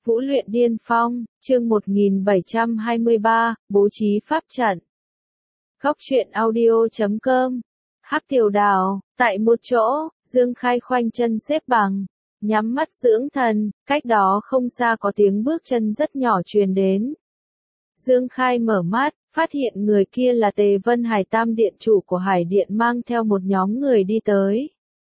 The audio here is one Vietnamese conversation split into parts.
Vũ luyện điên phong, chương 1723, bố trí pháp trận. Góc truyện audio.com. Hắc Tiểu Đào, tại một chỗ, Dương Khai khoanh chân xếp bằng, nhắm mắt dưỡng thần, cách đó không xa có tiếng bước chân rất nhỏ truyền đến. Dương Khai mở mắt, phát hiện người kia là Tề Vân Hải, Tam điện chủ của Hải Điện, mang theo một nhóm người đi tới.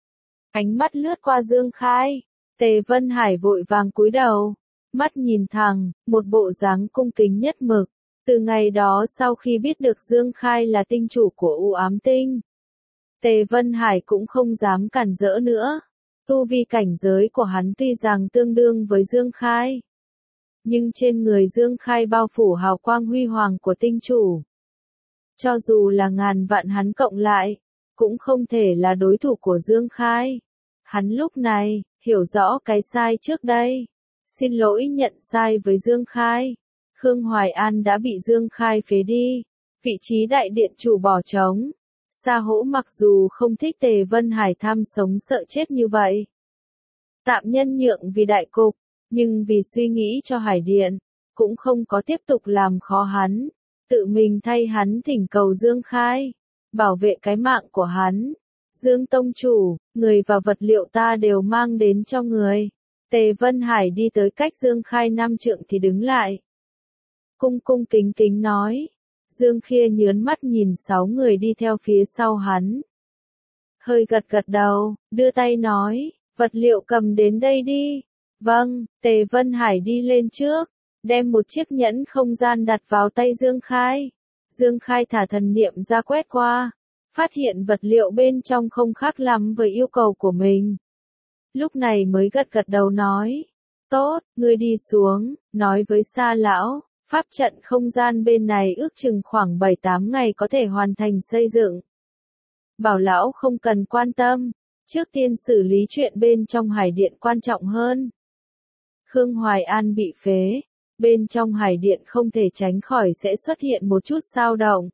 Ánh mắt lướt qua Dương Khai, Tề Vân Hải vội vàng cúi đầu, mắt nhìn thẳng, một bộ dáng cung kính nhất mực. Từ ngày đó sau khi biết được Dương Khai là tinh chủ của U Ám Tinh, Tề Vân Hải cũng không dám cản rỡ nữa. Tu vi cảnh giới của hắn tuy rằng tương đương với Dương Khai, nhưng trên người Dương Khai bao phủ hào quang huy hoàng của tinh chủ. Cho dù là ngàn vạn hắn cộng lại, cũng không thể là đối thủ của Dương Khai. Hắn lúc này, hiểu rõ cái sai trước đây. Xin lỗi nhận sai với Dương Khai. Khương Hoài An đã bị Dương Khai phế đi. Vị trí đại điện chủ bỏ trống. Sa Hỗ mặc dù không thích Tề Vân Hải tham sống sợ chết như vậy, tạm nhân nhượng vì đại cục, nhưng vì suy nghĩ cho Hải Điện, cũng không có tiếp tục làm khó hắn. Tự mình thay hắn thỉnh cầu Dương Khai, bảo vệ cái mạng của hắn. Dương Tông chủ, người và vật liệu ta đều mang đến cho người. Tề Vân Hải đi tới cách Dương Khai 5 trượng thì đứng lại. Cung cung kính kính nói. Dương Kia nhớn mắt nhìn 6 người đi theo phía sau hắn. Hơi gật gật đầu, đưa tay nói, vật liệu cầm đến đây đi. Vâng, Tề Vân Hải đi lên trước, đem một chiếc nhẫn không gian đặt vào tay Dương Khai. Dương Khai thả thần niệm ra quét qua, phát hiện vật liệu bên trong không khác lắm với yêu cầu của mình. Lúc này mới gật gật đầu nói, tốt, ngươi đi xuống, nói với Sa lão, pháp trận không gian bên này ước chừng khoảng 7-8 ngày có thể hoàn thành xây dựng. Bảo lão không cần quan tâm, trước tiên xử lý chuyện bên trong Hải Điện quan trọng hơn. Khương Hoài An bị phế, bên trong Hải Điện không thể tránh khỏi sẽ xuất hiện một chút xao động.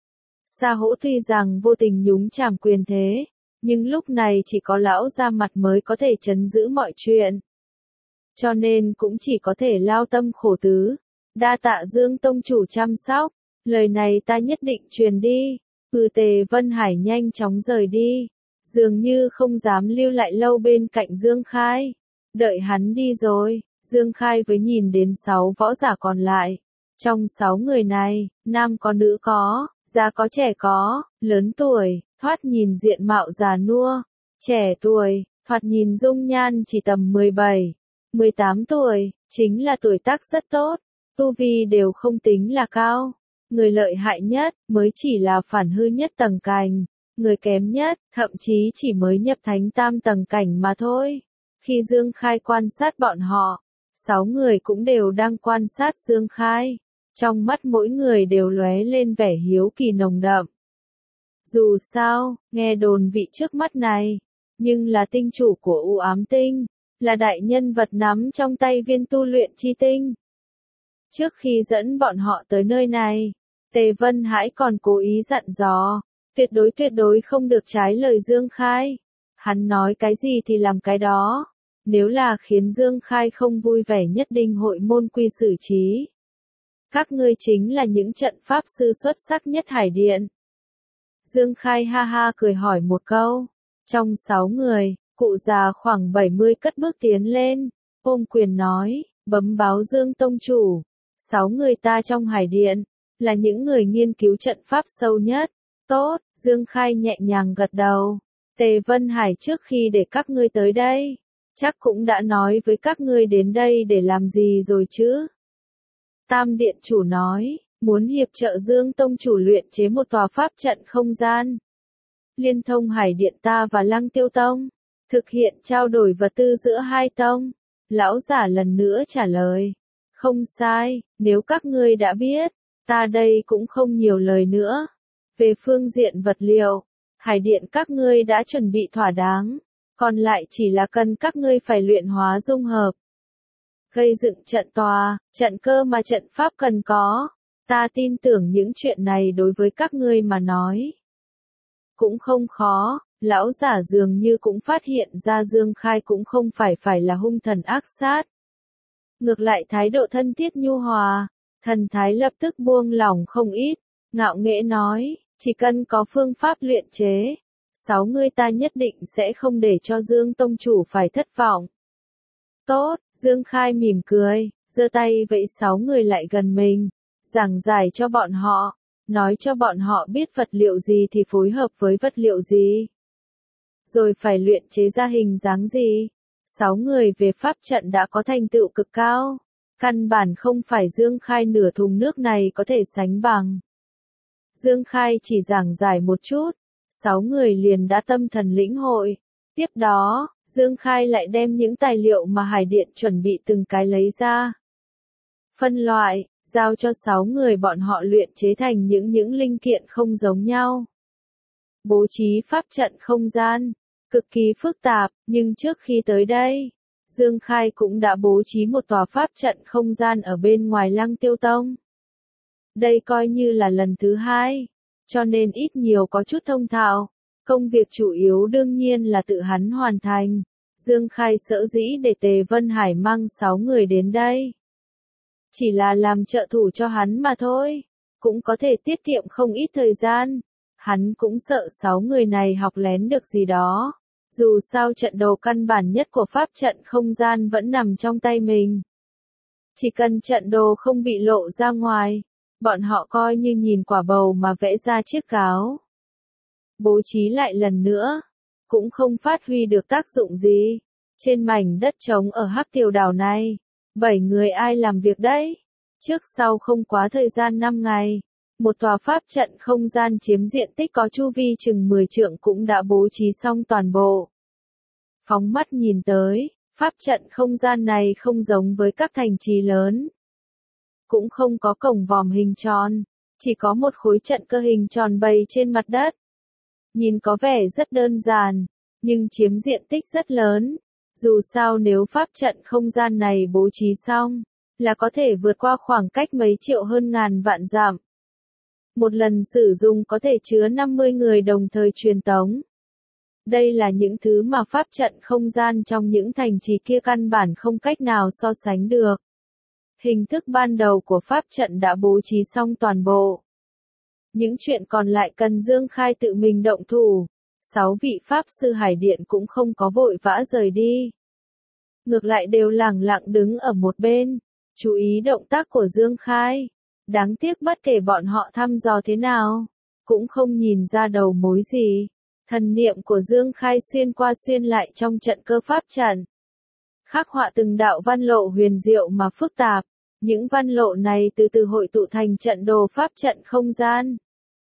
Sa Hỗ tuy rằng vô tình nhúng chàm quyền thế, nhưng lúc này chỉ có lão ra mặt mới có thể trấn giữ mọi chuyện. Cho nên cũng chỉ có thể lao tâm khổ tứ. Đa tạ Dương Tông chủ chăm sóc, lời này ta nhất định truyền đi. Tề Vân Hải nhanh chóng rời đi, dường như không dám lưu lại lâu bên cạnh Dương Khai. Đợi hắn đi rồi, Dương Khai với nhìn đến 6 võ giả còn lại. Trong 6 người này, nam có nữ có, già có trẻ có, lớn tuổi, thoạt nhìn diện mạo già nua, trẻ tuổi, thoạt nhìn dung nhan chỉ tầm 17-18 tuổi, chính là tuổi tác rất tốt, tu vi đều không tính là cao. Người lợi hại nhất, mới chỉ là phản hư nhất tầng cảnh, người kém nhất, thậm chí chỉ mới nhập thánh tam tầng cảnh mà thôi. Khi Dương Khai quan sát bọn họ, 6 người cũng đều đang quan sát Dương Khai. Trong mắt mỗi người đều lóe lên vẻ hiếu kỳ nồng đậm. Dù sao, nghe đồn vị trước mắt này, nhưng là tinh chủ của U Ám Tinh, là đại nhân vật nắm trong tay viên tu luyện chi tinh. Trước khi dẫn bọn họ tới nơi này, Tề Vân Hải còn cố ý dặn dò, tuyệt đối không được trái lời Dương Khai. Hắn nói cái gì thì làm cái đó, nếu là khiến Dương Khai không vui vẻ nhất định hội môn quy xử trí. Các ngươi chính là những trận pháp sư xuất sắc nhất Hải Điện. Dương Khai ha ha cười hỏi một câu. Trong 6 người, cụ già khoảng 70 cất bước tiến lên, ôm quyền nói, bấm báo Dương Tông chủ. 6 người ta trong Hải Điện, là những người nghiên cứu trận pháp sâu nhất. Tốt, Dương Khai nhẹ nhàng gật đầu. Tề Vân Hải trước khi để các ngươi tới đây, chắc cũng đã nói với các ngươi đến đây để làm gì rồi chứ. Tam điện chủ nói, muốn hiệp trợ Dương Tông chủ luyện chế một tòa pháp trận không gian. Liên thông Hải Điện ta và Lăng Tiêu Tông, thực hiện trao đổi vật tư giữa hai tông. Lão giả lần nữa trả lời, không sai, nếu các ngươi đã biết, ta đây cũng không nhiều lời nữa. Về phương diện vật liệu, Hải Điện các ngươi đã chuẩn bị thỏa đáng, còn lại chỉ là cần các ngươi phải luyện hóa dung hợp. Gây dựng trận tòa, trận cơ mà trận pháp cần có. Ta tin tưởng những chuyện này đối với các ngươi mà nói cũng không khó. Lão giả dường như cũng phát hiện ra Dương Khai cũng không phải là hung thần ác sát. Ngược lại thái độ thân thiết nhu hòa, thần thái lập tức buông lỏng không ít, ngạo nghễ nói, chỉ cần có phương pháp luyện chế, 6 người ta nhất định sẽ không để cho Dương tông chủ phải thất vọng. Tốt, Dương Khai mỉm cười, giơ tay vẫy 6 người lại gần mình, giảng giải cho bọn họ, nói cho bọn họ biết vật liệu gì thì phối hợp với vật liệu gì. Rồi phải luyện chế ra hình dáng gì. 6 người về pháp trận đã có thành tựu cực cao. Căn bản không phải Dương Khai nửa thùng nước này có thể sánh bằng. Dương Khai chỉ giảng giải một chút, 6 người liền đã tâm thần lĩnh hội. Tiếp đó, Dương Khai lại đem những tài liệu mà Hải Điện chuẩn bị từng cái lấy ra. Phân loại, giao cho 6 người bọn họ luyện chế thành những linh kiện không giống nhau. Bố trí pháp trận không gian, cực kỳ phức tạp, nhưng trước khi tới đây, Dương Khai cũng đã bố trí một tòa pháp trận không gian ở bên ngoài Lăng Tiêu Tông. Đây coi như là lần thứ 2, cho nên ít nhiều có chút thông thạo. Công việc chủ yếu đương nhiên là tự hắn hoàn thành. Dương Khai sở dĩ để Tề Vân Hải mang 6 người đến đây. Chỉ là làm trợ thủ cho hắn mà thôi, cũng có thể tiết kiệm không ít thời gian. Hắn cũng sợ 6 người này học lén được gì đó. Dù sao trận đồ căn bản nhất của pháp trận không gian vẫn nằm trong tay mình. Chỉ cần trận đồ không bị lộ ra ngoài, bọn họ coi như nhìn quả bầu mà vẽ ra chiếc gáo. Bố trí lại lần nữa, cũng không phát huy được tác dụng gì. Trên mảnh đất trống ở Hắc Tiểu Đảo này, 7 người ai làm việc đấy? Trước sau không quá thời gian 5 ngày, một tòa pháp trận không gian chiếm diện tích có chu vi chừng 10 trượng cũng đã bố trí xong toàn bộ. Phóng mắt nhìn tới, pháp trận không gian này không giống với các thành trì lớn. Cũng không có cổng vòm hình tròn, chỉ có một khối trận cơ hình tròn bày trên mặt đất. Nhìn có vẻ rất đơn giản, nhưng chiếm diện tích rất lớn. Dù sao nếu pháp trận không gian này bố trí xong, là có thể vượt qua khoảng cách mấy triệu hơn ngàn vạn dặm. Một lần sử dụng có thể chứa 50 người đồng thời truyền tống. Đây là những thứ mà pháp trận không gian trong những thành trì kia căn bản không cách nào so sánh được. Hình thức ban đầu của pháp trận đã bố trí xong toàn bộ. Những chuyện còn lại cần Dương Khai tự mình động thủ. 6 vị pháp sư Hải Điện cũng không có vội vã rời đi. Ngược lại đều lẳng lặng đứng ở một bên, chú ý động tác của Dương Khai. Đáng tiếc bất kể bọn họ thăm dò thế nào, cũng không nhìn ra đầu mối gì. Thần niệm của Dương Khai xuyên qua xuyên lại trong trận cơ pháp trận. Khắc họa từng đạo văn lộ huyền diệu mà phức tạp. Những văn lộ này từ từ hội tụ thành trận đồ pháp trận không gian.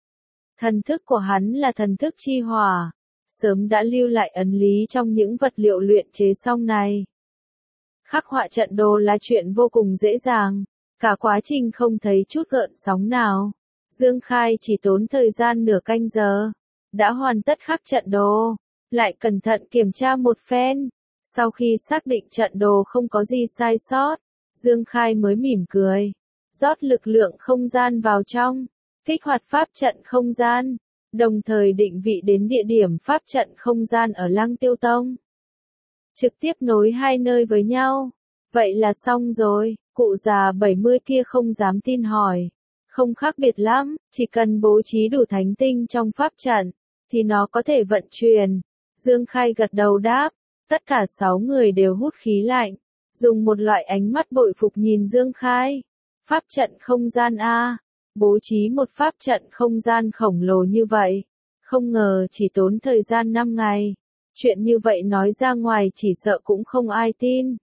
Thần thức của hắn là thần thức chi hỏa, sớm đã lưu lại ấn lý trong những vật liệu luyện chế xong này. Khắc họa trận đồ là chuyện vô cùng dễ dàng, cả quá trình không thấy chút gợn sóng nào. Dương Khai chỉ tốn thời gian nửa canh giờ, đã hoàn tất khắc trận đồ, lại cẩn thận kiểm tra một phen. Sau khi xác định trận đồ không có gì sai sót, Dương Khai mới mỉm cười, rót lực lượng không gian vào trong, kích hoạt pháp trận không gian, đồng thời định vị đến địa điểm pháp trận không gian ở Lăng Tiêu Tông. Trực tiếp nối hai nơi với nhau. Vậy là xong rồi, cụ già 70 kia không dám tin hỏi. Không khác biệt lắm, chỉ cần bố trí đủ thánh tinh trong pháp trận, thì nó có thể vận chuyển. Dương Khai gật đầu đáp, tất cả 6 người đều hút khí lạnh, dùng một loại ánh mắt bội phục nhìn Dương Khai. Pháp trận không gian A, bố trí một pháp trận không gian khổng lồ như vậy, không ngờ chỉ tốn thời gian 5 ngày. Chuyện như vậy nói ra ngoài chỉ sợ cũng không ai tin.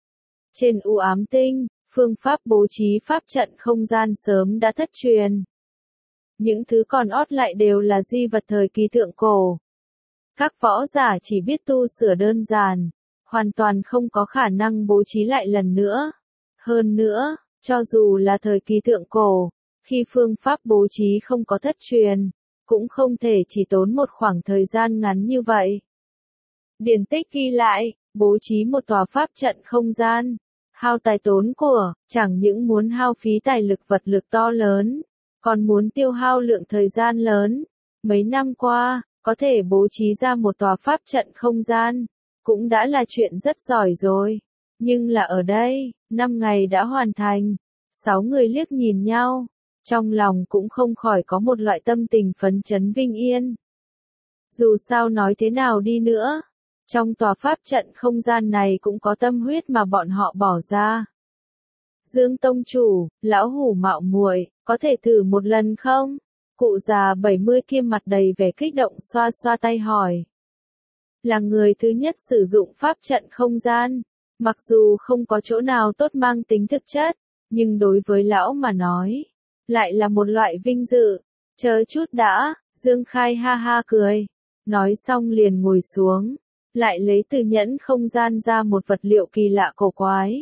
Trên u ám tinh, phương pháp bố trí pháp trận không gian sớm đã thất truyền. Những thứ còn ót lại đều là di vật thời kỳ thượng cổ. Các võ giả chỉ biết tu sửa đơn giản, hoàn toàn không có khả năng bố trí lại lần nữa. Hơn nữa, cho dù là thời kỳ thượng cổ, khi phương pháp bố trí không có thất truyền, cũng không thể chỉ tốn một khoảng thời gian ngắn như vậy. Điển tích ghi lại, bố trí một tòa pháp trận không gian, hao tài tốn của, chẳng những muốn hao phí tài lực vật lực to lớn, còn muốn tiêu hao lượng thời gian lớn. Mấy năm qua, có thể bố trí ra một tòa pháp trận không gian, cũng đã là chuyện rất giỏi rồi. Nhưng là ở đây, 5 ngày đã hoàn thành. 6 người liếc nhìn nhau, trong lòng cũng không khỏi có một loại tâm tình phấn chấn vinh yên. Dù sao nói thế nào đi nữa, trong tòa pháp trận không gian này cũng có tâm huyết mà bọn họ bỏ ra. Dương tông chủ, lão hủ mạo muội, có thể thử một lần không? Cụ già 70 kia mặt đầy vẻ kích động xoa xoa tay hỏi. Là người thứ nhất sử dụng pháp trận không gian, mặc dù không có chỗ nào tốt mang tính thực chất, nhưng đối với lão mà nói, lại là một loại vinh dự. Chờ chút đã, Dương Khai ha ha cười, nói xong liền ngồi xuống, lại lấy từ nhẫn không gian ra một vật liệu kỳ lạ cổ quái.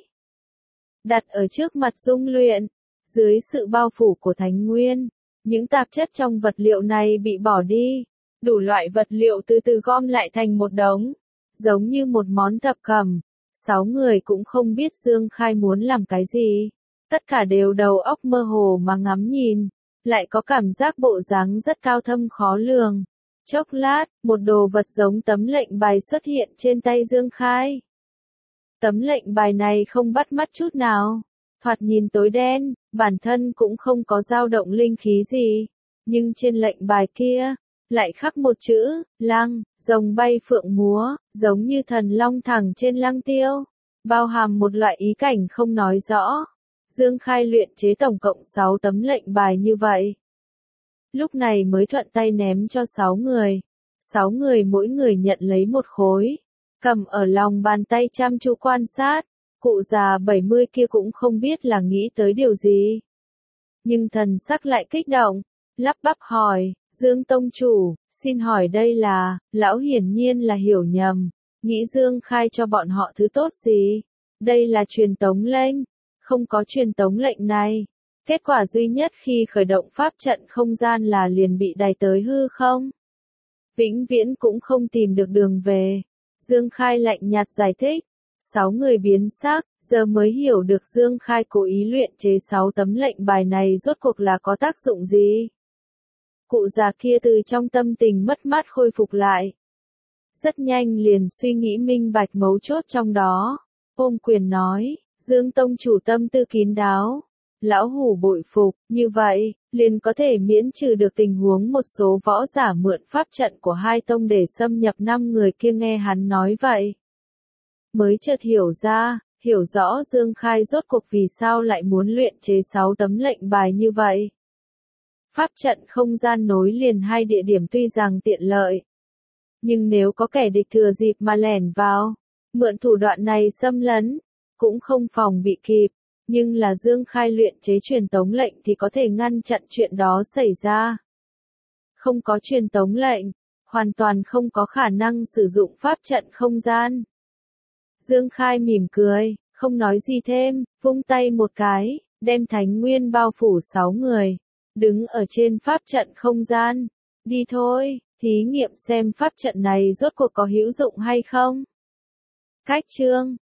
Đặt ở trước mặt dung luyện, dưới sự bao phủ của thánh nguyên, những tạp chất trong vật liệu này bị bỏ đi, đủ loại vật liệu từ từ gom lại thành một đống, giống như một món thập cẩm. 6 người cũng không biết Dương Khai muốn làm cái gì, tất cả đều đầu óc mơ hồ mà ngắm nhìn, lại có cảm giác bộ dáng rất cao thâm khó lường. Chốc lát, một đồ vật giống tấm lệnh bài xuất hiện trên tay Dương Khai. Tấm lệnh bài này không bắt mắt chút nào, thoạt nhìn tối đen, bản thân cũng không có dao động linh khí gì, nhưng trên lệnh bài kia, lại khắc một chữ, lăng, rồng bay phượng múa, giống như thần long thẳng trên lăng tiêu, bao hàm một loại ý cảnh không nói rõ. Dương Khai luyện chế tổng cộng 6 tấm lệnh bài như vậy. Lúc này mới thuận tay ném cho 6 người. 6 người mỗi người nhận lấy một khối, cầm ở lòng bàn tay chăm chú quan sát. Cụ già 70 kia cũng không biết là nghĩ tới điều gì. Nhưng thần sắc lại kích động, lắp bắp hỏi, Dương tông chủ, xin hỏi đây là, lão hiển nhiên là hiểu nhầm, nghĩ Dương Khai cho bọn họ thứ tốt gì. Đây là truyền tống lệnh, không có truyền tống lệnh này. Kết quả duy nhất khi khởi động pháp trận không gian là liền bị đày tới hư không. Vĩnh viễn cũng không tìm được đường về. Dương Khai lạnh nhạt giải thích. 6 người biến sắc, giờ mới hiểu được Dương Khai cố ý luyện chế 6 tấm lệnh bài này rốt cuộc là có tác dụng gì. Cụ già kia từ trong tâm tình mất mát khôi phục lại. Rất nhanh liền suy nghĩ minh bạch mấu chốt trong đó. Ôm quyền nói, Dương tông chủ tâm tư kín đáo. Lão hủ bội phục, như vậy, liền có thể miễn trừ được tình huống một số võ giả mượn pháp trận của hai tông để xâm nhập 5 người kia. Nghe hắn nói vậy, mới chợt hiểu rõ Dương Khai rốt cuộc vì sao lại muốn luyện chế 6 tấm lệnh bài như vậy. Pháp trận không gian nối liền hai địa điểm tuy rằng tiện lợi, nhưng nếu có kẻ địch thừa dịp mà lẻn vào, mượn thủ đoạn này xâm lấn, cũng không phòng bị kịp. Nhưng là Dương Khai luyện chế truyền tống lệnh thì có thể ngăn chặn chuyện đó xảy ra. Không có truyền tống lệnh, hoàn toàn không có khả năng sử dụng pháp trận không gian. Dương Khai mỉm cười, không nói gì thêm, vung tay một cái, đem thánh nguyên bao phủ 6 người, đứng ở trên pháp trận không gian. Đi thôi, thí nghiệm xem pháp trận này rốt cuộc có hữu dụng hay không. Cách chương